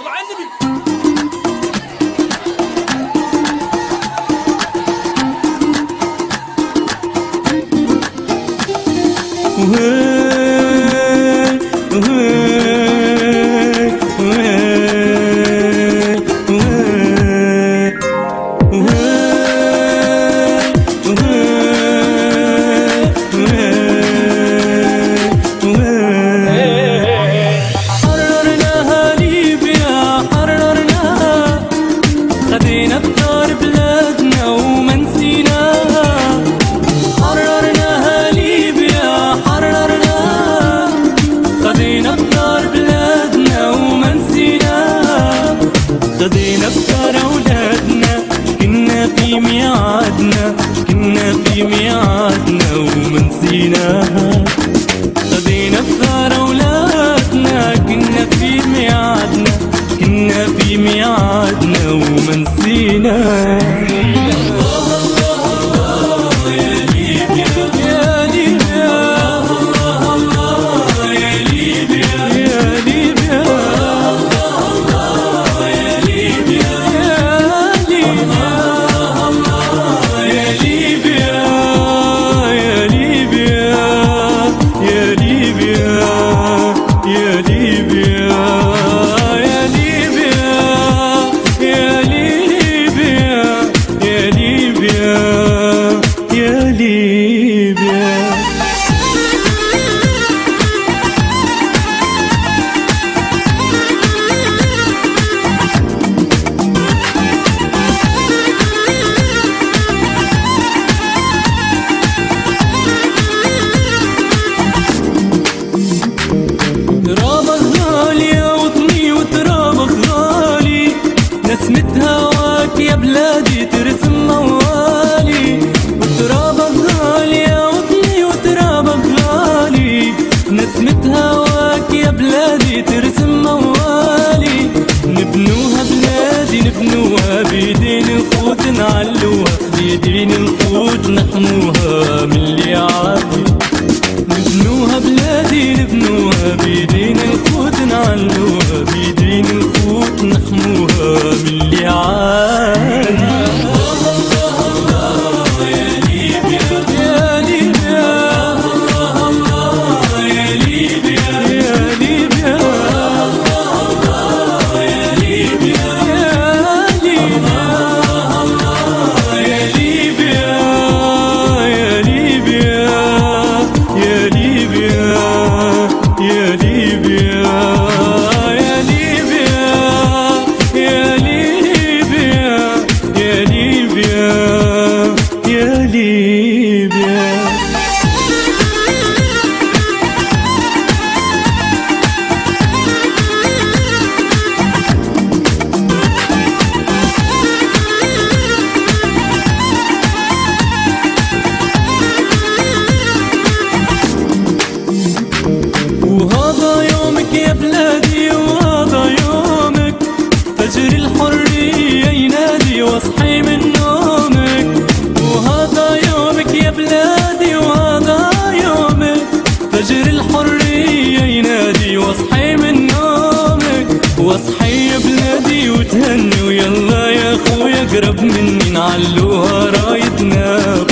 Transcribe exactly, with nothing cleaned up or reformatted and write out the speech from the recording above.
صل على النبي. حررناها ليبيا حررناها، خدينا بثار بلادنا وما نسيناها. حررناها ليبيا حررناها، خدينا بثار بلادنا وما نسيناها. خدينا بثار أولادنا، كنا في ميعادنا كنا في ميعادنا وما نسيناها. خدينا بثار أولادنا، كنا في ميعادنا كنا في ميعادنا وما نسيناها. نسمة هواك يا بلادي ترسم موالي، وترابك غالي يا وطني وترابك غالي. نسمة هواك يا بلادي ترسم موالي، نبنوها بلادي نبنوها بيدين الخوت نعلوها، بيدين الخوت نحموها من اللي عادي. نبنوها بلادي نبنوها بيدين الخوت نعلوها، بيدين الخوت نحموها من اللي عادي. وهذا يومك يا بلادي وهذا يومك، فجر الحرية ينادي واصحي من نومك. وهذا يومك يا بلادي وهذا يومك، فجر الحرية ينادي واصحي من نومك. واصحي يا بلادي وتهني ويلا يا اخويا قرب مني نعلوها رايتنا.